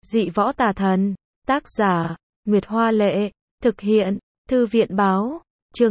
Dị võ tà thần. Tác giả, Nguyệt Hoa Lệ. Thực hiện, Thư viện Báo. Chương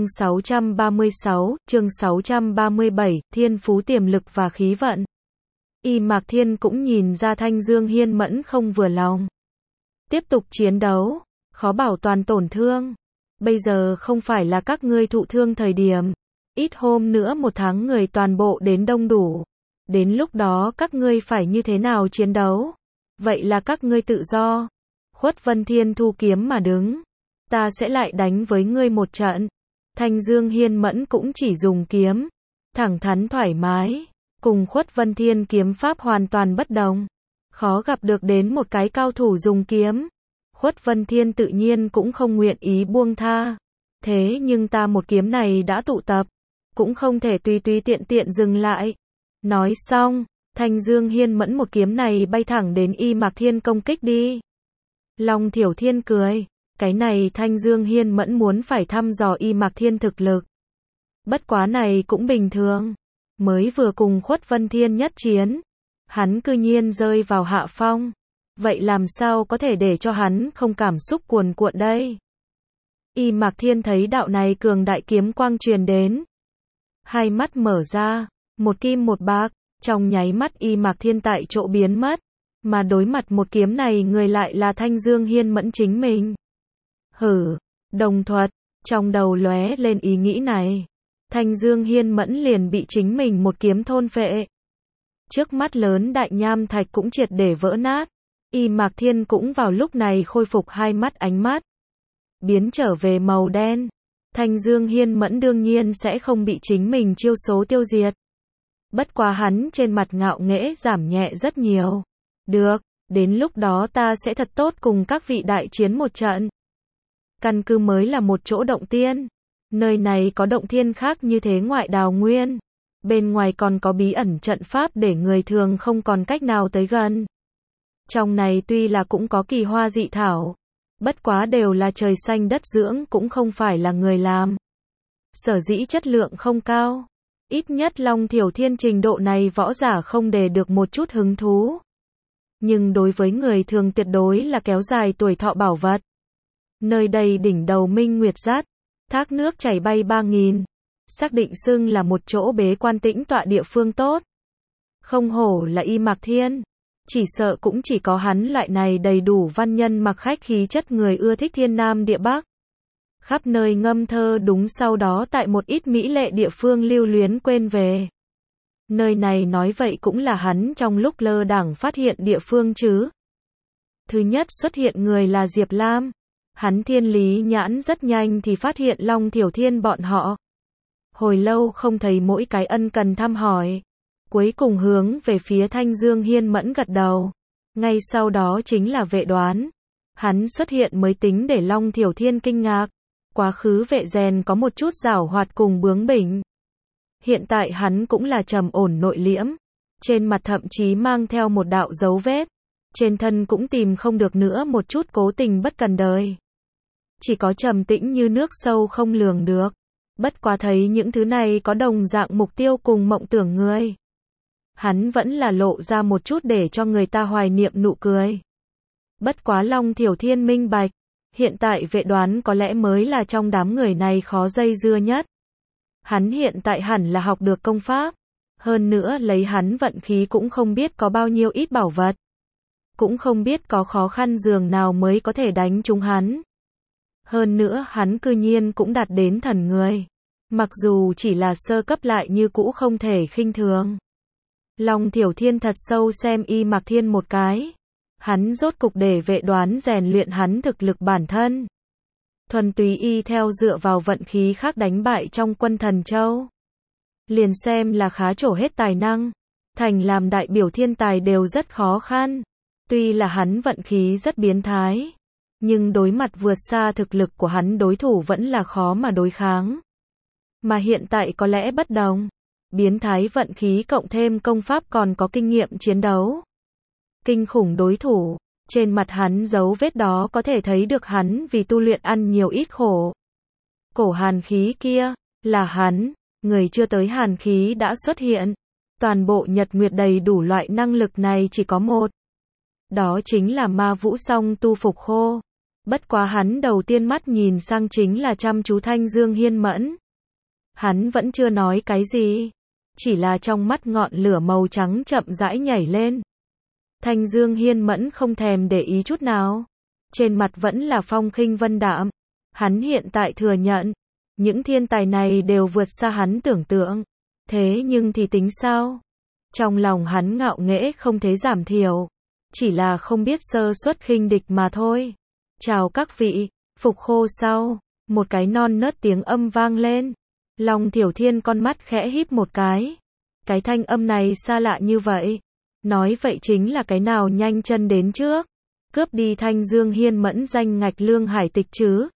636, chương 637, Thiên phú tiềm lực và khí vận. Y Mạc Thiên cũng nhìn ra Thanh Dương Hiên Mẫn không vừa lòng. Tiếp tục chiến đấu, khó bảo toàn tổn thương. Bây giờ không phải là các ngươi thụ thương thời điểm. Ít hôm nữa 1 tháng người toàn bộ đến đông đủ. Đến lúc đó các ngươi phải như thế nào chiến đấu? Vậy là các ngươi tự do. Khuất Vân Thiên thu kiếm mà đứng. Ta sẽ lại đánh với ngươi một trận. Thanh Dương Hiên Mẫn cũng chỉ dùng kiếm. Thẳng thắn thoải mái. Cùng Khuất Vân Thiên kiếm pháp hoàn toàn bất đồng. Khó gặp được đến một cái cao thủ dùng kiếm. Khuất Vân Thiên tự nhiên cũng không nguyện ý buông tha. Thế nhưng ta một kiếm này đã tụ tập. Cũng không thể tùy tùy tiện tiện dừng lại. Nói xong, Thanh Dương Hiên Mẫn một kiếm này bay thẳng đến Y Mạc Thiên công kích đi. Long Thiểu Thiên cười. Cái này Thanh Dương Hiên Mẫn muốn phải thăm dò Y Mạc Thiên thực lực. Bất quá này cũng bình thường. Mới vừa cùng Khuất Vân Thiên nhất chiến. Hắn cư nhiên rơi vào hạ phong. Vậy làm sao có thể để cho hắn không cảm xúc cuồn cuộn đây? Y Mạc Thiên thấy đạo này cường đại kiếm quang truyền đến. Hai mắt mở ra, một kim một bạc, trong nháy mắt Y Mạc Thiên tại chỗ biến mất. Mà đối mặt một kiếm này người lại là Thanh Dương Hiên Mẫn chính mình. Hử, đồng thuật, trong đầu lóe lên ý nghĩ này. Thanh Dương Hiên Mẫn liền bị chính mình một kiếm thôn phệ. Trước mắt lớn đại nham thạch cũng triệt để vỡ nát. Y Mạc Thiên cũng vào lúc này khôi phục hai mắt ánh mắt. Biến trở về màu đen. Thanh Dương Hiên Mẫn đương nhiên sẽ không bị chính mình chiêu số tiêu diệt. Bất quá hắn trên mặt ngạo nghễ giảm nhẹ rất nhiều. Được, đến lúc đó ta sẽ thật tốt cùng các vị đại chiến một trận. Căn cứ mới là một chỗ động tiên. Nơi này có động thiên khác như thế ngoại đào nguyên. Bên ngoài còn có bí ẩn trận pháp để người thường không còn cách nào tới gần. Trong này tuy là cũng có kỳ hoa dị thảo. Bất quá đều là trời xanh đất dưỡng cũng không phải là người làm. Sở dĩ chất lượng không cao. Ít nhất Long Thiểu Thiên trình độ này võ giả không để được một chút hứng thú. Nhưng đối với người thường tuyệt đối là kéo dài tuổi thọ bảo vật. Nơi đây đỉnh đầu minh nguyệt dát. Thác nước chảy bay 3000. Xác định xưng là một chỗ bế quan tĩnh tọa địa phương tốt. Không hổ là Y Mạc Thiên. Chỉ sợ cũng chỉ có hắn loại này đầy đủ văn nhân mặc khách khí chất người ưa thích thiên nam địa bắc. Khắp nơi ngâm thơ đúng sau đó tại một ít mỹ lệ địa phương lưu luyến quên về. Nơi này nói vậy cũng là hắn trong lúc lơ đãng phát hiện địa phương chứ. Thứ nhất xuất hiện người là Diệp Lam. Hắn thiên lý nhãn rất nhanh thì phát hiện Long Thiểu Thiên bọn họ. Hồi lâu không thấy mỗi cái ân cần thăm hỏi. Cuối cùng hướng về phía Thanh Dương Hiên Mẫn gật đầu. Ngay sau đó chính là Vệ Đoán. Hắn xuất hiện mới tính để Long Thiểu Thiên kinh ngạc. Quá khứ Vệ Rèn có một chút giảo hoạt cùng bướng bỉnh. Hiện tại hắn cũng là trầm ổn nội liễm. Trên mặt thậm chí mang theo một đạo dấu vết. Trên thân cũng tìm không được nữa một chút cố tình bất cần đời. Chỉ có trầm tĩnh như nước sâu không lường được. Bất quá thấy những thứ này có đồng dạng mục tiêu cùng mộng tưởng người. Hắn vẫn là lộ ra một chút để cho người ta hoài niệm nụ cười. Bất quá Long Thiểu Thiên minh bạch. Hiện tại Vệ Đoán có lẽ mới là trong đám người này khó dây dưa nhất. Hắn hiện tại hẳn là học được công pháp. Hơn nữa lấy hắn vận khí cũng không biết có bao nhiêu ít bảo vật. Cũng không biết có khó khăn giường nào mới có thể đánh trúng hắn. Hơn nữa hắn cư nhiên cũng đạt đến thần người. Mặc dù chỉ là sơ cấp lại như cũ không thể khinh thường. Long Thiểu Thiên thật sâu xem Y Mạc Thiên một cái. Hắn rốt cục để Vệ Đoán rèn luyện hắn thực lực bản thân. Thuần túy y theo dựa vào vận khí khác đánh bại trong quân Thần Châu. Liền xem là khá trổ hết tài năng. Thành làm đại biểu thiên tài đều rất khó khăn. Tuy là hắn vận khí rất biến thái. Nhưng đối mặt vượt xa thực lực của hắn đối thủ vẫn là khó mà đối kháng. Mà hiện tại có lẽ bất đồng. Biến thái vận khí cộng thêm công pháp còn có kinh nghiệm chiến đấu. Kinh khủng đối thủ. Trên mặt hắn dấu vết đó có thể thấy được hắn vì tu luyện ăn nhiều ít khổ. Cổ hàn khí kia, là hắn. Người chưa tới hàn khí đã xuất hiện. Toàn bộ Nhật Nguyệt đầy đủ loại năng lực này chỉ có một. Đó chính là ma vũ song tu Phục Khô. Bất quá hắn đầu tiên mắt nhìn sang chính là chăm chú Thanh Dương Hiên Mẫn. Hắn vẫn chưa nói cái gì. Chỉ là trong mắt ngọn lửa màu trắng chậm rãi nhảy lên. Thanh Dương Hiên Mẫn không thèm để ý chút nào. Trên mặt vẫn là phong khinh vân đạm. Hắn hiện tại thừa nhận. Những thiên tài này đều vượt xa hắn tưởng tượng. Thế nhưng thì tính sao? Trong lòng hắn ngạo nghễ không thấy giảm thiểu. Chỉ là không biết sơ suất khinh địch mà thôi. Chào các vị, Phục Khô sau. Một cái non nớt tiếng âm vang lên. Long Thiểu Thiên con mắt khẽ híp một cái. Cái thanh âm này xa lạ như vậy. Nói vậy chính là cái nào nhanh chân đến trước. Cướp đi Thanh Dương Hiên Mẫn danh ngạch Lương Hải Tịch chứ.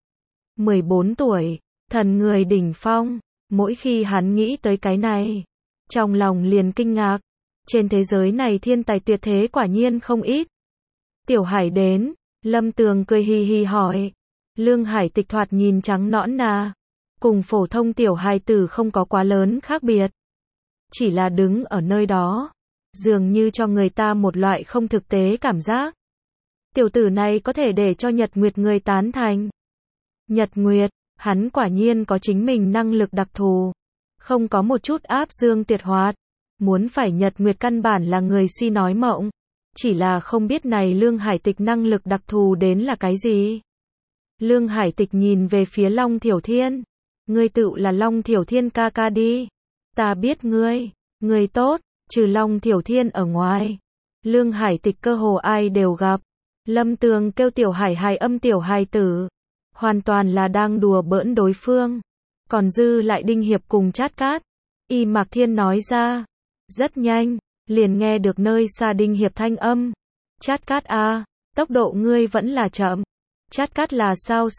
14 tuổi, thần người đỉnh phong. Mỗi khi hắn nghĩ tới cái này, trong lòng liền kinh ngạc. Trên thế giới này thiên tài tuyệt thế quả nhiên không ít. Tiểu Hải đến, Lâm Tường cười hì hì hỏi. Lương Hải Tịch thoạt nhìn trắng nõn nà. Cùng phổ thông tiểu hài tử không có quá lớn khác biệt. Chỉ là đứng ở nơi đó. Dường như cho người ta một loại không thực tế cảm giác. Tiểu tử này có thể để cho Nhật Nguyệt người tán thành. Nhật Nguyệt, hắn quả nhiên có chính mình năng lực đặc thù. Không có một chút áp dương tuyệt hoạt. Muốn phải Nhật Nguyệt căn bản là người si nói mộng. Chỉ là không biết này Lương Hải Tịch năng lực đặc thù đến là cái gì. Lương Hải Tịch nhìn về phía Long Thiểu Thiên. Ngươi tự là Long Thiểu Thiên ca ca đi. Ta biết ngươi. Ngươi tốt, trừ Long Thiểu Thiên ở ngoài. Lương Hải Tịch cơ hồ ai đều gặp. Lâm Tường kêu Tiểu Hải hài âm tiểu hài tử. Hoàn toàn là đang đùa bỡn đối phương. Còn dư lại Đinh Hiệp cùng Chát Cát. Y Mạc Thiên nói ra. Rất nhanh, liền nghe được nơi xa Đinh Hiệp thanh âm. Chát Cát a, tốc độ ngươi vẫn là chậm. Chát Cát là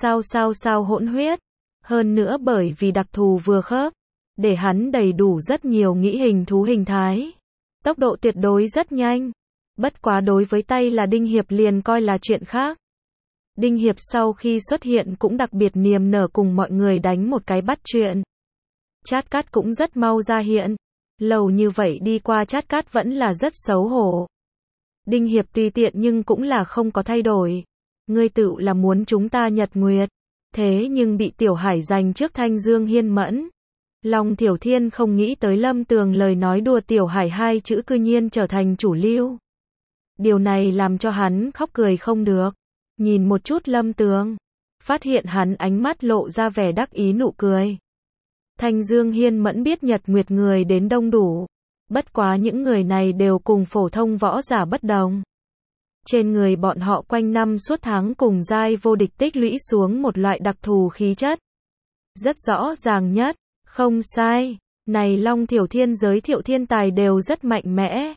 sao hỗn huyết. Hơn nữa bởi vì đặc thù vừa khớp. Để hắn đầy đủ rất nhiều nghĩ hình thú hình thái. Tốc độ tuyệt đối rất nhanh. Bất quá đối với tay là Đinh Hiệp liền coi là chuyện khác. Đinh Hiệp sau khi xuất hiện cũng đặc biệt niềm nở cùng mọi người đánh một cái bắt chuyện. Chát Cát cũng rất mau ra hiện. Lâu như vậy đi qua Chát Cát vẫn là rất xấu hổ. Đinh Hiệp tùy tiện nhưng cũng là không có thay đổi. Ngươi tự là muốn chúng ta Nhật Nguyệt. Thế nhưng bị Tiểu Hải giành trước Thanh Dương Hiên Mẫn. Long Thiểu Thiên không nghĩ tới Lâm Tường lời nói đùa Tiểu Hải hai chữ cư nhiên trở thành chủ lưu. Điều này làm cho hắn khóc cười không được. Nhìn một chút Lâm Tường. Phát hiện hắn ánh mắt lộ ra vẻ đắc ý nụ cười. Thanh Dương Hiên Mẫn biết Nhật Nguyệt người đến đông đủ. Bất quá những người này đều cùng phổ thông võ giả bất đồng. Trên người bọn họ quanh năm suốt tháng cùng giai vô địch tích lũy xuống một loại đặc thù khí chất. Rất rõ ràng nhất, không sai. Này Long Thiểu Thiên giới thiệu thiên tài đều rất mạnh mẽ.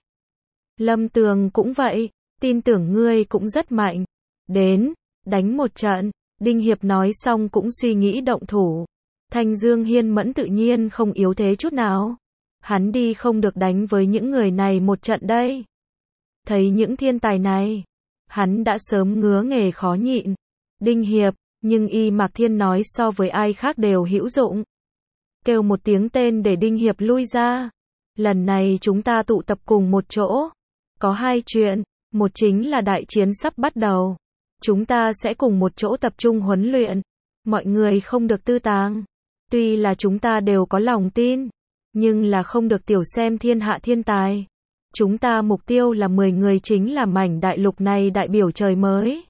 Lâm Tường cũng vậy, tin tưởng ngươi cũng rất mạnh. Đến, đánh một trận. Đinh Hiệp nói xong cũng suy nghĩ động thủ. Thanh Dương Hiên Mẫn tự nhiên không yếu thế chút nào. Hắn đi không được đánh với những người này một trận đây. Thấy những thiên tài này, hắn đã sớm ngứa nghề khó nhịn. Đinh Hiệp, nhưng Y Mạc Thiên nói so với ai khác đều hữu dụng. Kêu một tiếng tên để Đinh Hiệp lui ra. Lần này chúng ta tụ tập cùng một chỗ. Có hai chuyện, một chính là đại chiến sắp bắt đầu. Chúng ta sẽ cùng một chỗ tập trung huấn luyện. Mọi người không được tư tàng. Tuy là chúng ta đều có lòng tin, nhưng là không được tiểu xem thiên hạ thiên tài. Chúng ta mục tiêu là 10 người chính là mảnh đại lục này đại biểu trời mới.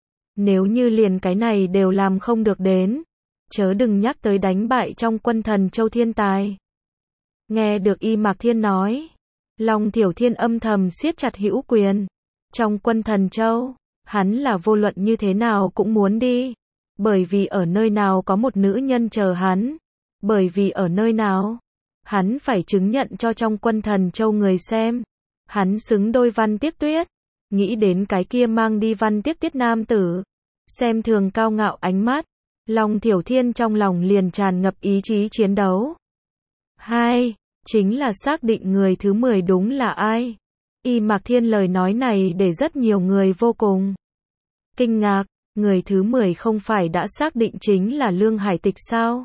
Nếu như liền cái này đều làm không được đến, chớ đừng nhắc tới đánh bại trong quân Thần Châu thiên tài. Nghe được Y Mạc Thiên nói, Long Thiểu Thiên âm thầm siết chặt hữu quyền. Trong quân Thần Châu, hắn là vô luận như thế nào cũng muốn đi. Bởi vì ở nơi nào có một nữ nhân chờ hắn. Bởi vì ở nơi nào, hắn phải chứng nhận cho trong quân Thần Châu người xem. Hắn xứng đôi Văn Tiếc Tuyết. Nghĩ đến cái kia mang đi Văn Tiếc Tuyết nam tử. Xem thường cao ngạo ánh mắt. Long Thiểu Thiên trong lòng liền tràn ngập ý chí chiến đấu. Hai, chính là xác định người thứ 10 đúng là ai. Y Mạc Thiên lời nói này để rất nhiều người vô cùng kinh ngạc. Người thứ 10 không phải đã xác định chính là Lương Hải Tịch sao?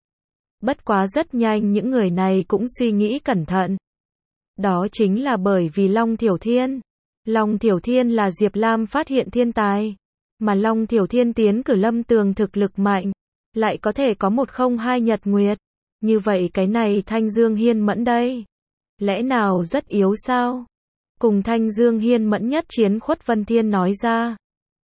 Bất quá rất nhanh những người này cũng suy nghĩ cẩn thận. Đó chính là bởi vì Long Thiểu Thiên Long Thiểu Thiên là Diệp Lam phát hiện thiên tài. Mà Long Thiểu Thiên tiến cử Lâm Tường thực lực mạnh. Lại có thể có 102 nhật nguyệt. Như vậy cái này Thanh Dương Hiên Mẫn đây. Lẽ nào rất yếu sao? Cùng Thanh Dương Hiên Mẫn nhất chiến Khuất Vân Thiên nói ra.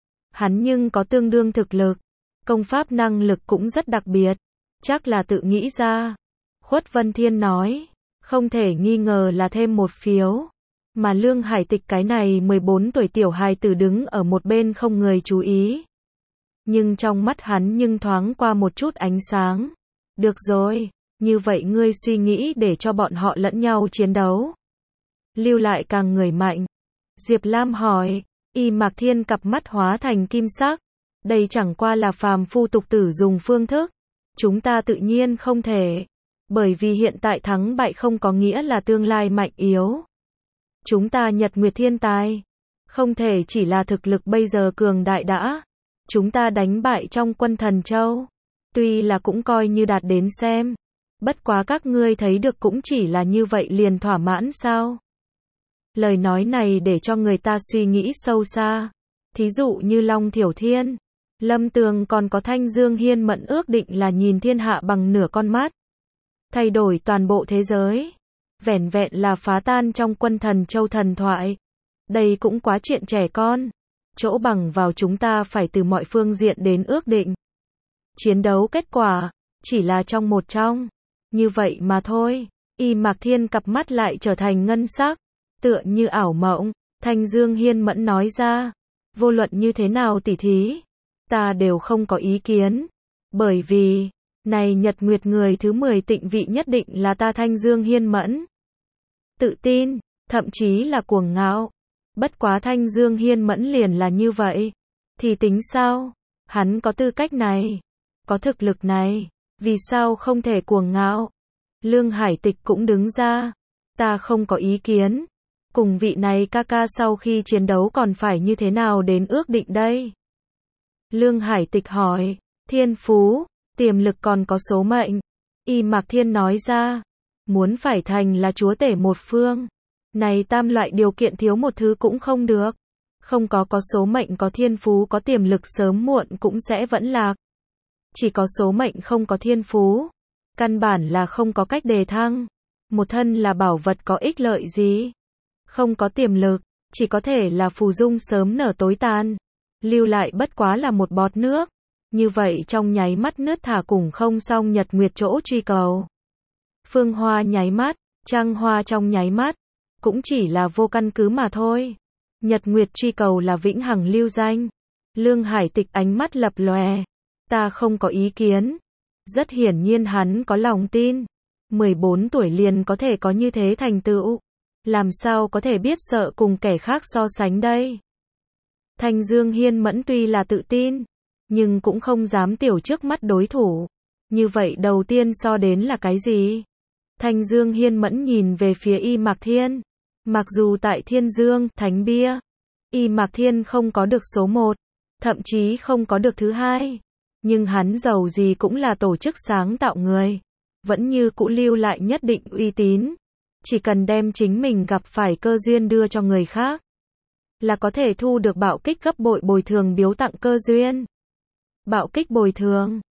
Hắn nhưng có tương đương thực lực. Công pháp năng lực cũng rất đặc biệt. Chắc là tự nghĩ ra. Khuất Vân Thiên nói. Không thể nghi ngờ là thêm một phiếu. Mà Lương Hải Tịch cái này 14 tuổi tiểu hài tử đứng ở một bên không người chú ý. Nhưng trong mắt hắn nhưng thoáng qua một chút ánh sáng. Được rồi, như vậy ngươi suy nghĩ để cho bọn họ lẫn nhau chiến đấu. Lưu lại càng người mạnh. Diệp Lam hỏi, Y Mạc Thiên cặp mắt hóa thành kim sắc. Đây chẳng qua là phàm phu tục tử dùng phương thức. Chúng ta tự nhiên không thể. Bởi vì hiện tại thắng bại không có nghĩa là tương lai mạnh yếu. Chúng ta Nhật Nguyệt thiên tài. Không thể chỉ là thực lực bây giờ cường đại đã. Chúng ta đánh bại trong quân Thần Châu. Tuy là cũng coi như đạt đến xem. Bất quá các ngươi thấy được cũng chỉ là như vậy liền thỏa mãn sao. Lời nói này để cho người ta suy nghĩ sâu xa. Thí dụ như Long Thiểu Thiên, Lâm Tường còn có Thanh Dương Hiên Mẫn ước định là nhìn thiên hạ bằng nửa con mắt. Thay đổi toàn bộ thế giới. Vẻn vẹn là phá tan trong quân Thần Châu thần thoại. Đây cũng quá chuyện trẻ con. Chỗ bằng vào chúng ta phải từ mọi phương diện đến ước định. Chiến đấu kết quả, chỉ là trong một trong. Như vậy mà thôi. Y Mạc Thiên cặp mắt lại trở thành ngân sắc. Tựa như ảo mộng. Thanh Dương Hiên Mẫn nói ra. Vô luận như thế nào tỉ thí. Ta đều không có ý kiến. Bởi vì, này Nhật Nguyệt người thứ 10 tịnh vị nhất định là ta Thanh Dương Hiên Mẫn. Tự tin, thậm chí là cuồng ngạo. Bất quá Thanh Dương Hiên Mẫn liền là như vậy. Thì tính sao? Hắn có tư cách này. Có thực lực này. Vì sao không thể cuồng ngạo? Lương Hải Tịch cũng đứng ra. Ta không có ý kiến. Cùng vị này ca ca sau khi chiến đấu còn phải như thế nào đến ước định đây? Lương Hải Tịch hỏi. Thiên phú, tiềm lực còn có số mệnh. Y Mạc Thiên nói ra. Muốn phải thành là chúa tể một phương. Này tam loại điều kiện thiếu một thứ cũng không được. Không có số mệnh có thiên phú có tiềm lực sớm muộn cũng sẽ vẫn lạc. Chỉ có số mệnh không có thiên phú. Căn bản là không có cách đề thăng. Một thân là bảo vật có ích lợi gì. Không có tiềm lực, chỉ có thể là phù dung sớm nở tối tàn. Lưu lại bất quá là một bọt nước. Như vậy trong nháy mắt nứt thả cùng không xong Nhật Nguyệt chỗ truy cầu. Phương hoa nháy mắt, trăng hoa trong nháy mắt. Cũng chỉ là vô căn cứ mà thôi. Nhật Nguyệt truy cầu là vĩnh hằng lưu danh. Lương Hải Tịch ánh mắt lập lòe. Ta không có ý kiến. Rất hiển nhiên hắn có lòng tin. 14 tuổi liền có thể có như thế thành tựu. Làm sao có thể biết sợ cùng kẻ khác so sánh đây? Thanh Dương Hiên Mẫn tuy là tự tin, nhưng cũng không dám tiểu trước mắt đối thủ. Như vậy đầu tiên so đến là cái gì? Thanh Dương Hiên Mẫn nhìn về phía Y Mạc Thiên. Mặc dù tại Thiên Dương, Thánh Bia, Y Mạc Thiên không có được số 1, thậm chí không có được thứ 2. Nhưng hắn dầu gì cũng là tổ chức sáng tạo người. Vẫn như cũ lưu lại nhất định uy tín. Chỉ cần đem chính mình gặp phải cơ duyên đưa cho người khác. Là có thể thu được bạo kích gấp bội bồi thường biếu tặng cơ duyên. Bạo kích bồi thường.